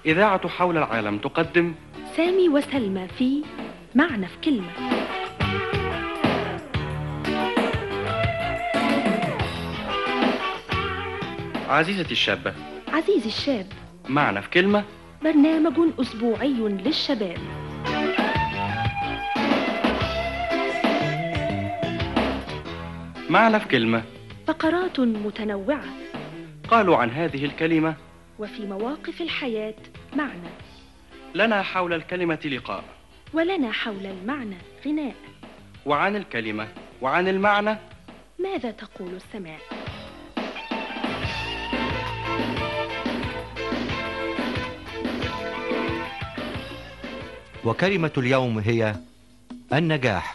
إذاعة حول العالم تقدم سامي وسلمى في معنى في كلمة. عزيزتي الشابة، عزيزي الشاب، معنى في كلمة، برنامج أسبوعي للشباب. معنى في كلمة، فقرات متنوعة، قالوا عن هذه الكلمة وفي مواقف الحياة معنى، لنا حول الكلمة لقاء، ولنا حول المعنى غناء، وعن الكلمة وعن المعنى ماذا تقول السماء؟ وكلمة اليوم هي النجاح.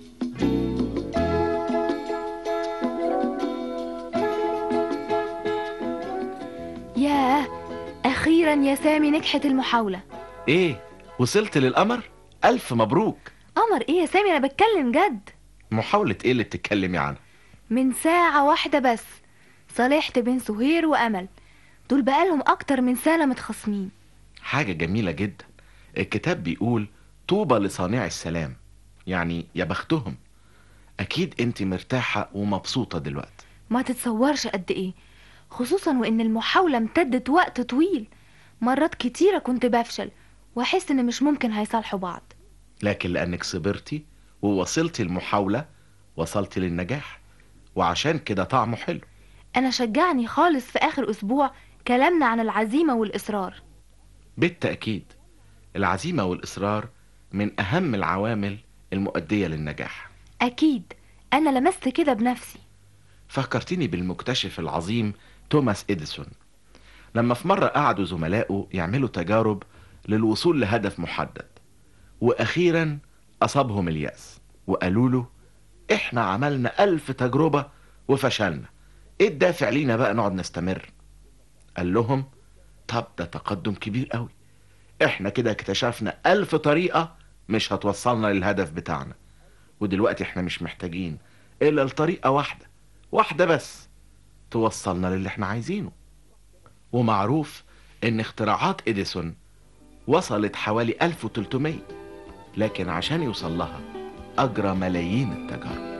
ياه، أخيرا يا سامي نجحت المحاولة. ايه، وصلت للقمر؟ ألف مبروك. قمر ايه يا سامي، أنا بتكلم جد. محاولة ايه اللي بتتكلمي عنها؟ من ساعة واحدة بس صالحت بين سهير وأمل، دول بقالهم أكتر من سنة متخاصمين. حاجة جميلة جدا. الكتاب بيقول طوبى لصانع السلام، يعني يا بختهم. أكيد انت مرتاحة ومبسوطة دلوقتي. ما تتصورش قد ايه، خصوصا وإن المحاولة امتدت وقت طويل. مرات كتيرة كنت بفشل وأحس إن مش ممكن هيصالحوا بعض، لكن لأنك صبرتي ووصلتي المحاولة وصلتي للنجاح، وعشان كده طعمه حلو. أنا شجعني خالص في آخر أسبوع كلامنا عن العزيمة والإصرار. بالتأكيد العزيمة والإصرار من أهم العوامل المؤدية للنجاح. أكيد أنا لمست كده بنفسي. فكرتني بالمكتشف العظيم توماس إديسون، لما في مرة قعدوا زملائه يعملوا تجارب للوصول لهدف محدد، وأخيرا أصابهم اليأس وقالوا له إحنا عملنا 1000 تجربة وفشلنا، إيه الدافع لينا بقى نقعد نستمر؟ قال لهم طب ده تقدم كبير قوي، إحنا كده اكتشفنا 1000 طريقة مش هتوصلنا للهدف بتاعنا، ودلوقتي إحنا مش محتاجين إلا الطريقة واحدة بس توصلنا للي إحنا عايزينه. ومعروف إن اختراعات إديسون وصلت حوالي 1300، لكن عشان يوصل لها أجرى ملايين التجارب.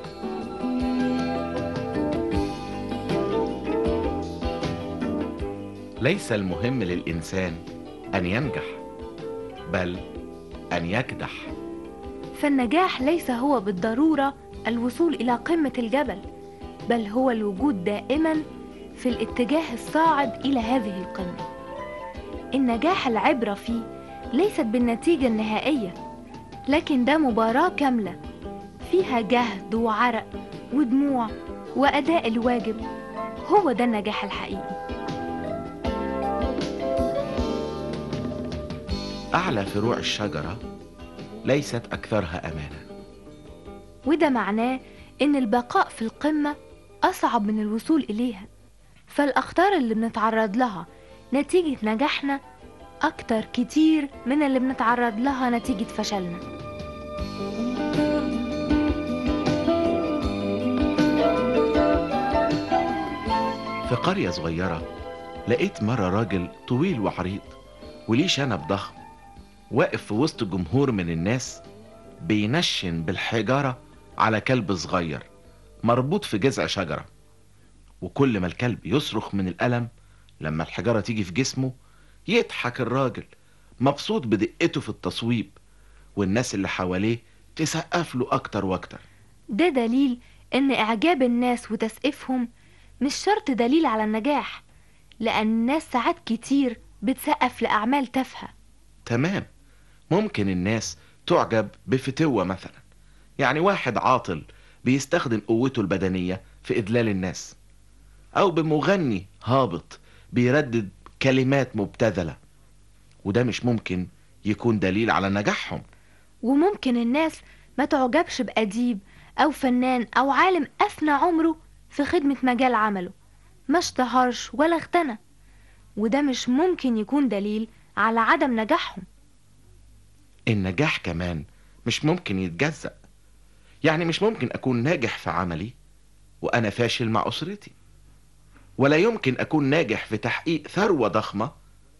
ليس المهم للإنسان أن ينجح، بل أن يكدح. فالنجاح ليس هو بالضرورة الوصول إلى قمة الجبل، بل هو الوجود دائما في الاتجاه الصاعد إلى هذه القمة. النجاح العبرة فيه ليست بالنتيجة النهائية، لكن ده مباراة كاملة فيها جهد وعرق ودموع وأداء الواجب. هو ده النجاح الحقيقي. أعلى فروع الشجرة ليست أكثرها أمانا، وده معناه إن البقاء في القمة أصعب من الوصول إليها. فالأخطار اللي بنتعرض لها نتيجة نجاحنا أكتر كتير من اللي بنتعرض لها نتيجة فشلنا. في قرية صغيرة لقيت مرة راجل طويل وعريض وليه شنب ضخم واقف في وسط جمهور من الناس بينشن بالحجارة على كلب صغير مربوط في جذع شجرة، وكل ما الكلب يصرخ من الألم لما الحجارة تيجي في جسمه يضحك الراجل مبسوط بدقته في التصويب، والناس اللي حواليه تسقف له أكتر وأكتر. ده دليل إن إعجاب الناس وتسقيفهم مش شرط دليل على النجاح، لأن الناس ساعات كتير بتسقف لأعمال تافهة. تمام، ممكن الناس تعجب بفتوة مثلا، يعني واحد عاطل بيستخدم قوته البدنية في إدلال الناس، أو بمغني هابط بيردد كلمات مبتذلة، وده مش ممكن يكون دليل على نجاحهم. وممكن الناس ما تعجبش بأديب أو فنان أو عالم أفنى عمره في خدمة مجال عمله، ما اشتهرش ولا اغتنى، وده مش ممكن يكون دليل على عدم نجاحهم. النجاح كمان مش ممكن يتجزأ، يعني مش ممكن أكون ناجح في عملي وأنا فاشل مع أسرتي، ولا يمكن أكون ناجح في تحقيق ثروة ضخمة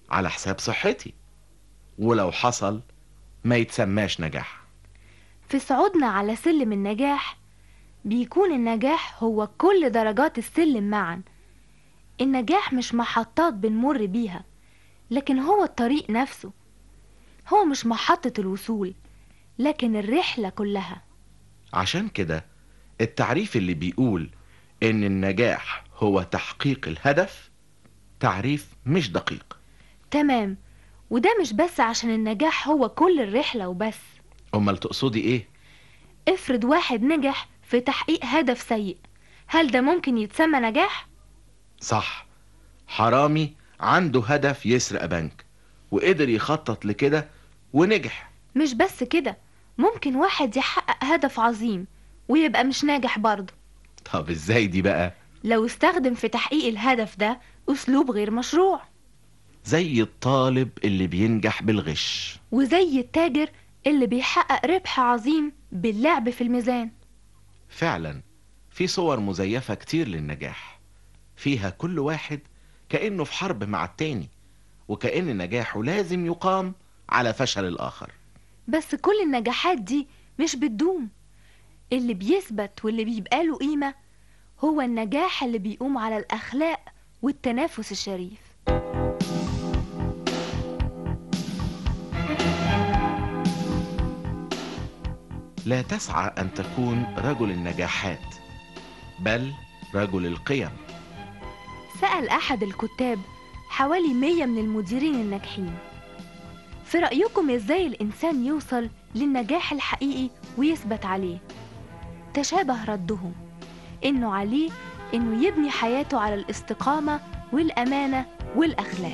على حساب صحتي، ولو حصل ما يتسماش نجاح. في صعودنا على سلم النجاح بيكون النجاح هو كل درجات السلم معا. النجاح مش محطات بنمر بيها، لكن هو الطريق نفسه. هو مش محطة الوصول، لكن الرحلة كلها. عشان كده التعريف اللي بيقول إن النجاح هو تحقيق الهدف تعريف مش دقيق. تمام، وده مش بس عشان النجاح هو كل الرحلة وبس. أمال تقصدي إيه؟ افرض واحد نجح في تحقيق هدف سيء، هل ده ممكن يتسمى نجاح؟ صح، حرامي عنده هدف يسرق بنك وقدر يخطط لكده ونجح. مش بس كده، ممكن واحد يحقق هدف عظيم ويبقى مش ناجح برضه. طب إزاي دي بقى؟ لو استخدم في تحقيق الهدف ده أسلوب غير مشروع، زي الطالب اللي بينجح بالغش، وزي التاجر اللي بيحقق ربح عظيم باللعب في الميزان. فعلا في صور مزيفة كتير للنجاح، فيها كل واحد كأنه في حرب مع التاني، وكأن نجاحه لازم يقام على فشل الآخر. بس كل النجاحات دي مش بتدوم. اللي بيثبت واللي بيبقى له قيمة هو النجاح اللي بيقوم على الأخلاق والتنافس الشريف. لا تسعى أن تكون رجل النجاحات، بل رجل القيم. سأل أحد الكتاب حوالي 100 من المديرين الناجحين: في رأيكم إزاي الإنسان يوصل للنجاح الحقيقي ويثبت عليه؟ تشابه ردهم إنه عليه إنه يبني حياته على الاستقامة والأمانة والأخلاق.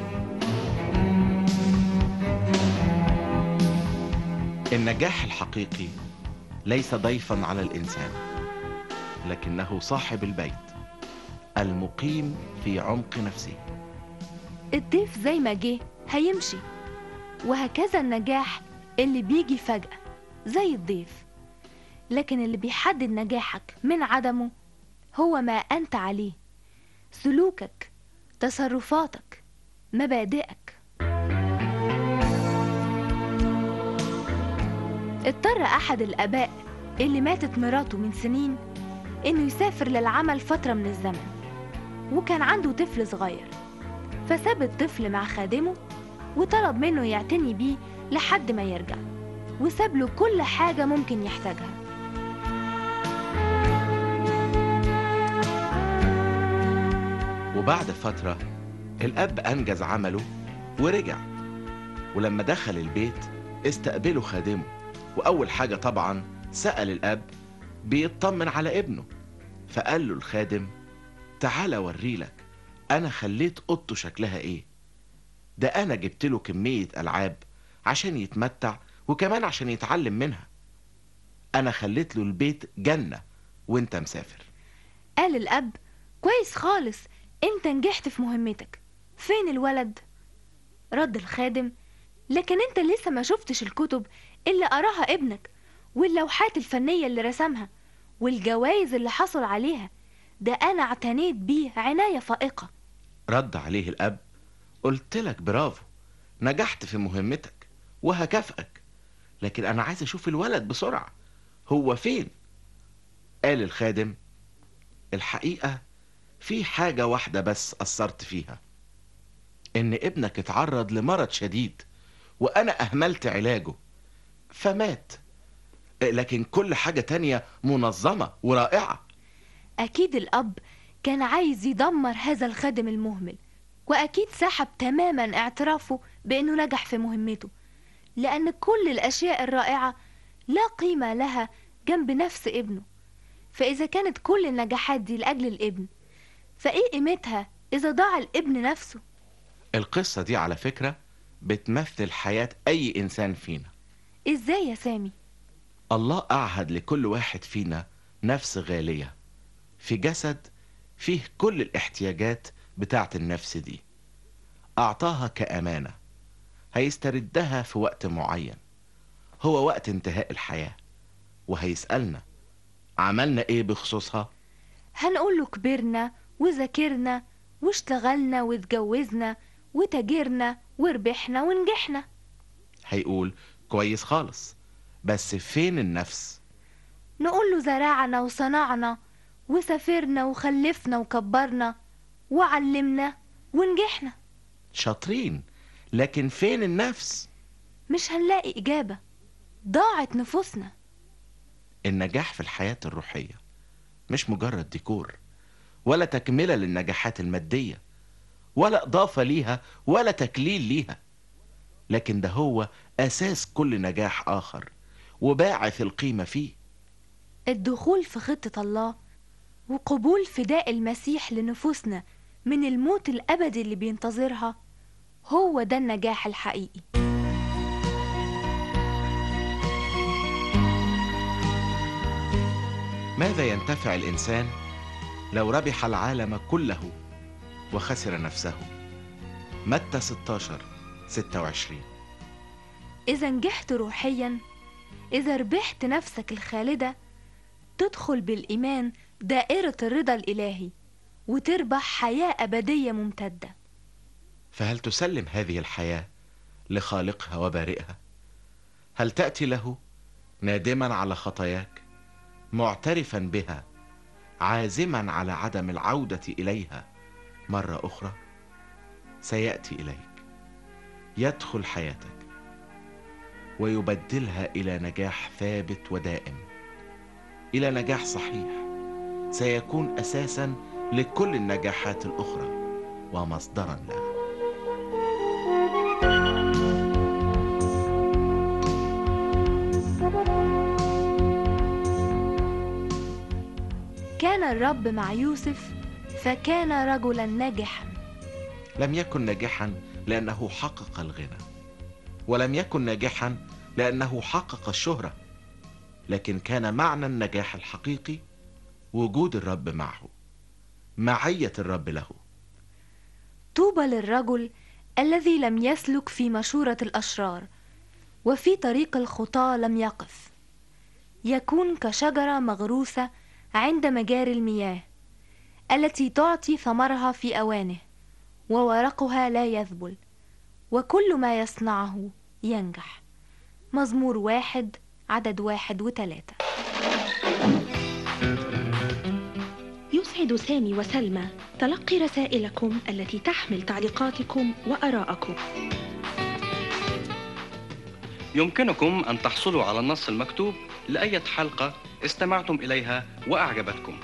النجاح الحقيقي ليس ضيفا على الإنسان، لكنه صاحب البيت المقيم في عمق نفسه. الضيف زي ما جه هيمشي، وهكذا النجاح اللي بيجي فجأة زي الضيف. لكن اللي بيحدد نجاحك من عدمه هو ما أنت عليه، سلوكك، تصرفاتك، مبادئك. اضطر أحد الآباء اللي ماتت مراته من سنين إنه يسافر للعمل فترة من الزمن، وكان عنده طفل صغير، فساب الطفل مع خادمه وطلب منه يعتني بيه لحد ما يرجع، وساب له كل حاجة ممكن يحتاجها. وبعد فترة الأب أنجز عمله ورجع، ولما دخل البيت استقبله خادمه، وأول حاجة طبعا سأل الأب بيطمن على ابنه، فقال له الخادم: تعال أوريلك أنا خليت أوضته شكلها إيه. ده أنا جبت له كمية ألعاب عشان يتمتع وكمان عشان يتعلم منها. أنا خليت له البيت جنة وإنت مسافر. قال الأب: كويس خالص، انت نجحت في مهمتك، فين الولد؟ رد الخادم: لكن انت لسه ما شفتش الكتب اللي قراها ابنك، واللوحات الفنية اللي رسمها، والجوائز اللي حصل عليها. ده انا اعتنيت بيه عناية فائقة. رد عليه الأب: قلت لك برافو، نجحت في مهمتك وهكافئك، لكن أنا عايز أشوف الولد بسرعة، هو فين؟ قال الخادم: الحقيقة في حاجة واحدة بس أثرت فيها، إن ابنك اتعرض لمرض شديد وأنا أهملت علاجه فمات، لكن كل حاجة تانية منظمة ورائعة. أكيد الأب كان عايز يدمر هذا الخادم المهمل، وأكيد سحب تماما اعترافه بأنه نجح في مهمته، لأن كل الأشياء الرائعة لا قيمة لها جنب نفس ابنه. فإذا كانت كل النجاحات دي لأجل الابن، فإيه قيمتها إذا ضاع الابن نفسه؟ القصة دي على فكرة بتمثل حياة أي إنسان فينا. إزاي يا سامي؟ الله أعهد لكل واحد فينا نفس غالية في جسد فيه كل الاحتياجات بتاعت النفس دي، أعطاها كأمانة هيستردها في وقت معين، هو وقت انتهاء الحياة، وهيسألنا عملنا ايه بخصوصها. هنقوله كبرنا وذاكرنا واشتغلنا واتجوزنا وتاجرنا وربحنا ونجحنا. هيقول كويس خالص، بس فين النفس؟ نقول له زرعنا وصنعنا وسافرنا وخلفنا وكبرنا وعلمنا ونجحنا. شاطرين، لكن فين النفس؟ مش هنلاقي إجابة، ضاعت نفوسنا. النجاح في الحياة الروحية مش مجرد ديكور، ولا تكملة للنجاحات المادية، ولا إضافة ليها، ولا تكليل ليها، لكن ده هو أساس كل نجاح آخر وباعث القيمة فيه. الدخول في خطة الله وقبول فداء المسيح لنفوسنا من الموت الأبدي اللي بينتظرها هو ده النجاح الحقيقي. ماذا ينتفع الإنسان لو ربح العالم كله وخسر نفسه؟ متى 16:26. إذا نجحت روحيا، إذا ربحت نفسك الخالدة، تدخل بالإيمان دائرة الرضا الإلهي وتربح حياة أبدية ممتدة. فهل تسلم هذه الحياة لخالقها وبارئها؟ هل تأتي له نادما على خطاياك، معترفا بها، عازما على عدم العودة إليها مرة أخرى؟ سيأتي إليك، يدخل حياتك ويبدلها إلى نجاح ثابت ودائم، إلى نجاح صحيح سيكون أساسا لكل النجاحات الأخرى ومصدرا لها. كان الرب مع يوسف فكان رجلا ناجحا. لم يكن ناجحا لأنه حقق الغنى، ولم يكن ناجحا لأنه حقق الشهرة، لكن كان معنى النجاح الحقيقي وجود الرب معه، معية الرب له. طوبى للرجل الذي لم يسلك في مشورة الأشرار وفي طريق الخطاة لم يقف، يكون كشجرة مغروسة عند مجاري المياه التي تعطي ثمرها في أوانه وورقها لا يذبل وكل ما يصنعه ينجح. مزمور 1 عدد 1 و3. يسعد سامي وسلمى تلقي رسائلكم التي تحمل تعليقاتكم وآراءكم. يمكنكم أن تحصلوا على النص المكتوب لأي حلقة استمعتم إليها وأعجبتكم.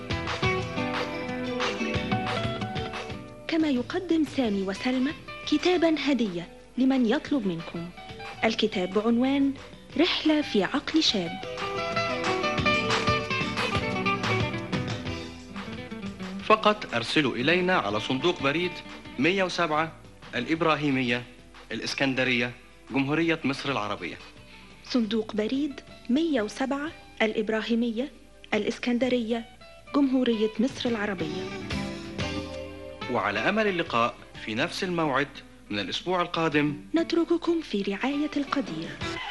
كما يقدم سامي وسلمى كتابا هدية لمن يطلب منكم. الكتاب بعنوان رحلة في عقل شاب. فقط أرسلوا إلينا على صندوق بريد 107 الإبراهيمية، الإسكندرية، جمهورية مصر العربية. صندوق بريد 107 الإبراهيمية، الإسكندرية، جمهورية مصر العربية. وعلى أمل اللقاء في نفس الموعد من الأسبوع القادم. نترككم في رعاية القدير.